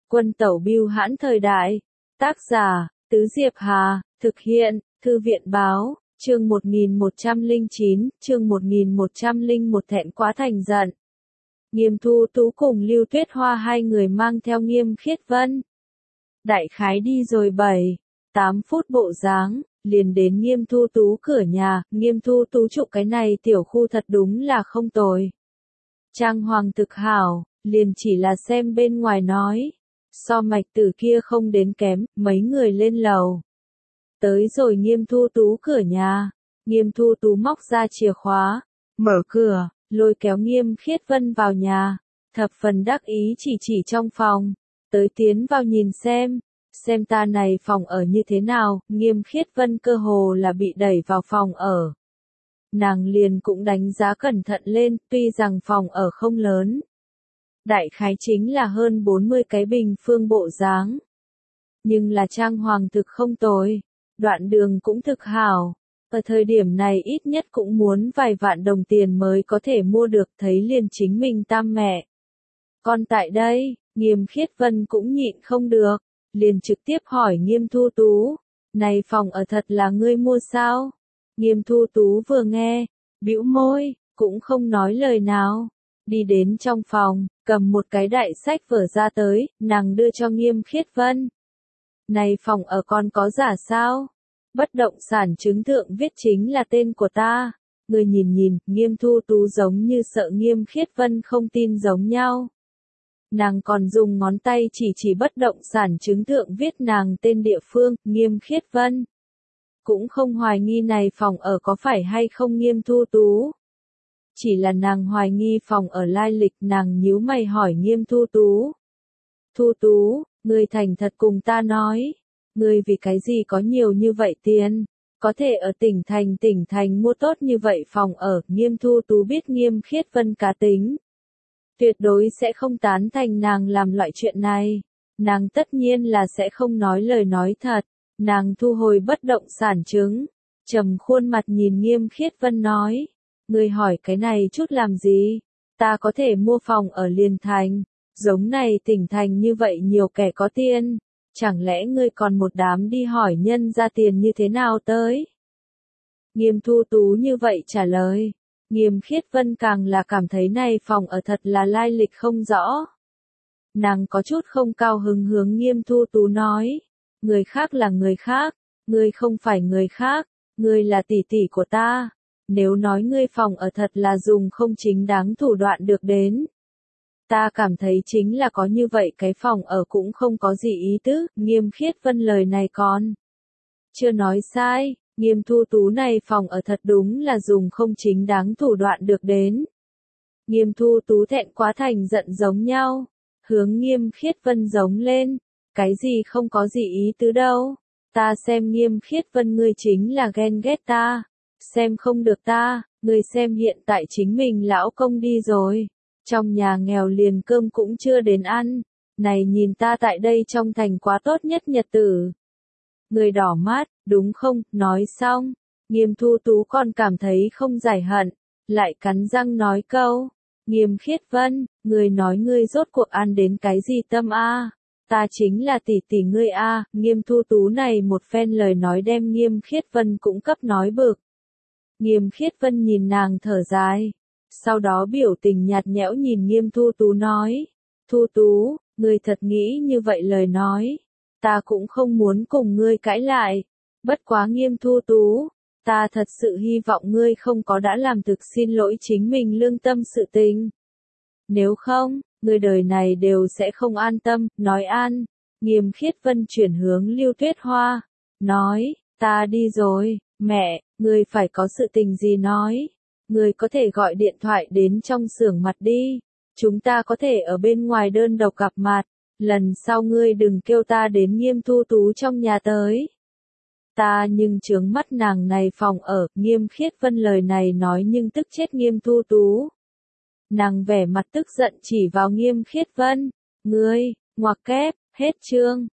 Quân tẩu bưu hãn thời đại. Tác giả, Tứ Diệp Hà, thực hiện, Thư viện báo, chương 1109, chương 1101 thẹn quá thành giận. Nghiêm Thu Tú cùng Lưu Tuyết Hoa hai người mang theo Nghiêm Khiết Vân. Đại khái đi rồi 7-8 phút bộ dáng, liền đến Nghiêm Thu Tú cửa nhà. Nghiêm Thu Tú trụ cái này tiểu khu thật đúng là không tồi. Trang hoàng thực hảo, liền chỉ là xem bên ngoài nói. So Mạch Tử kia không đến kém, mấy người lên lầu. Tới rồi Nghiêm Thu Tú cửa nhà. Nghiêm Thu Tú móc ra chìa khóa, mở cửa, lôi kéo Nghiêm Khiết Vân vào nhà. Thập phần đắc ý chỉ trong phòng. Tới tiến vào nhìn xem ta này phòng ở như thế nào. Nghiêm Khiết Vân cơ hồ là bị đẩy vào phòng ở. Nàng liền cũng đánh giá cẩn thận lên, tuy rằng phòng ở không lớn. Đại khái chính là hơn 40 cái bình phương bộ dáng. Nhưng là trang hoàng thực không tồi, đoạn đường cũng thực hảo. Ở thời điểm này ít nhất cũng muốn vài vạn đồng tiền mới có thể mua được, thấy liền chính mình tam mẹ. Còn tại đây, Nghiêm Khiết Vân cũng nhịn không được, liền trực tiếp hỏi Nghiêm Thu Tú, này phòng ở thật là ngươi mua sao? Nghiêm Thu Tú vừa nghe, bĩu môi, cũng không nói lời nào. Đi đến trong phòng, cầm một cái đại sách vở ra tới, nàng đưa cho Nghiêm Khiết Vân. Này phòng ở còn có giả sao? Bất động sản chứng thượng viết chính là tên của ta. Người nhìn, Nghiêm Thu Tú giống như sợ Nghiêm Khiết Vân không tin giống nhau. Nàng còn dùng ngón tay chỉ bất động sản chứng thượng viết nàng tên địa phương. Nghiêm Khiết Vân cũng không hoài nghi này phòng ở có phải hay không Nghiêm Thu Tú. Chỉ là nàng hoài nghi phòng ở lai lịch. Nàng nhíu mày hỏi Nghiêm Thu Tú. Thu Tú, ngươi thành thật cùng ta nói, ngươi vì cái gì có nhiều như vậy tiền, có thể ở tỉnh thành mua tốt như vậy phòng ở. Nghiêm Thu Tú biết Nghiêm Khiết Vân cá tính, tuyệt đối sẽ không tán thành nàng làm loại chuyện này. Nàng tất nhiên là sẽ không nói lời nói thật. Nàng thu hồi bất động sản chứng, trầm khuôn mặt nhìn Nghiêm Khiết Vân nói, ngươi hỏi cái này chút làm gì? Ta có thể mua phòng ở liền thành, giống này tỉnh thành như vậy nhiều kẻ có tiền, chẳng lẽ ngươi còn một đám đi hỏi nhân ra tiền như thế nào tới? Nghiêm Thu Tú như vậy trả lời, Nghiêm Khiết Vân càng là cảm thấy này phòng ở thật là lai lịch không rõ. Nàng có chút không cao hứng hướng Nghiêm Thu Tú nói, người khác là người khác, ngươi không phải người khác, ngươi là tỷ tỷ của ta. Nếu nói ngươi phòng ở thật là dùng không chính đáng thủ đoạn được đến, ta cảm thấy chính là có như vậy cái phòng ở cũng không có gì ý tứ. Nghiêm Khiết Vân lời này còn chưa nói sai, Nghiêm Thu Tú này phòng ở thật đúng là dùng không chính đáng thủ đoạn được đến. Nghiêm Thu Tú thẹn quá thành giận giống nhau, hướng Nghiêm Khiết Vân giống lên, cái gì không có gì ý tứ đâu, ta xem Nghiêm Khiết Vân ngươi chính là ghen ghét ta, xem không được ta, ngươi xem hiện tại chính mình lão công đi rồi, trong nhà nghèo liền cơm cũng chưa đến ăn, này nhìn ta tại đây trong thành quá tốt nhất nhật tử. Người đỏ mắt, đúng không? Nói xong, Nghiêm Thu Tú còn cảm thấy không giải hận, lại cắn răng nói câu, Nghiêm Khiết Vân, người nói ngươi rốt cuộc ăn đến cái gì tâm a? Ta chính là tỷ tỷ ngươi a. Nghiêm Thu Tú này một phen lời nói đem Nghiêm Khiết Vân cũng cấp nói bực. Nghiêm Khiết Vân nhìn nàng thở dài, sau đó biểu tình nhạt nhẽo nhìn Nghiêm Thu Tú nói, Thu Tú, ngươi thật nghĩ như vậy lời nói, ta cũng không muốn cùng ngươi cãi lại, bất quá Nghiêm Thu Tú, ta thật sự hy vọng ngươi không có đã làm thực xin lỗi chính mình lương tâm sự tình. Nếu không, ngươi đời này đều sẽ không an tâm. Nói an, Nghiêm Khiết Vân chuyển hướng Lưu Tuyết Hoa, nói, ta đi rồi, mẹ, ngươi phải có sự tình gì nói, ngươi có thể gọi điện thoại đến trong xưởng mặt đi, chúng ta có thể ở bên ngoài đơn độc gặp mặt, lần sau ngươi đừng kêu ta đến Nghiêm Thu Tú trong nhà tới. Ta nhưng chướng mắt nàng này phòng ở. Nghiêm Khiết Vân lời này nói nhưng tức chết Nghiêm Thu Tú. Nàng vẻ mặt tức giận chỉ vào Nghiêm Khiết Vân, ngươi, ngoặc kép, hết chương.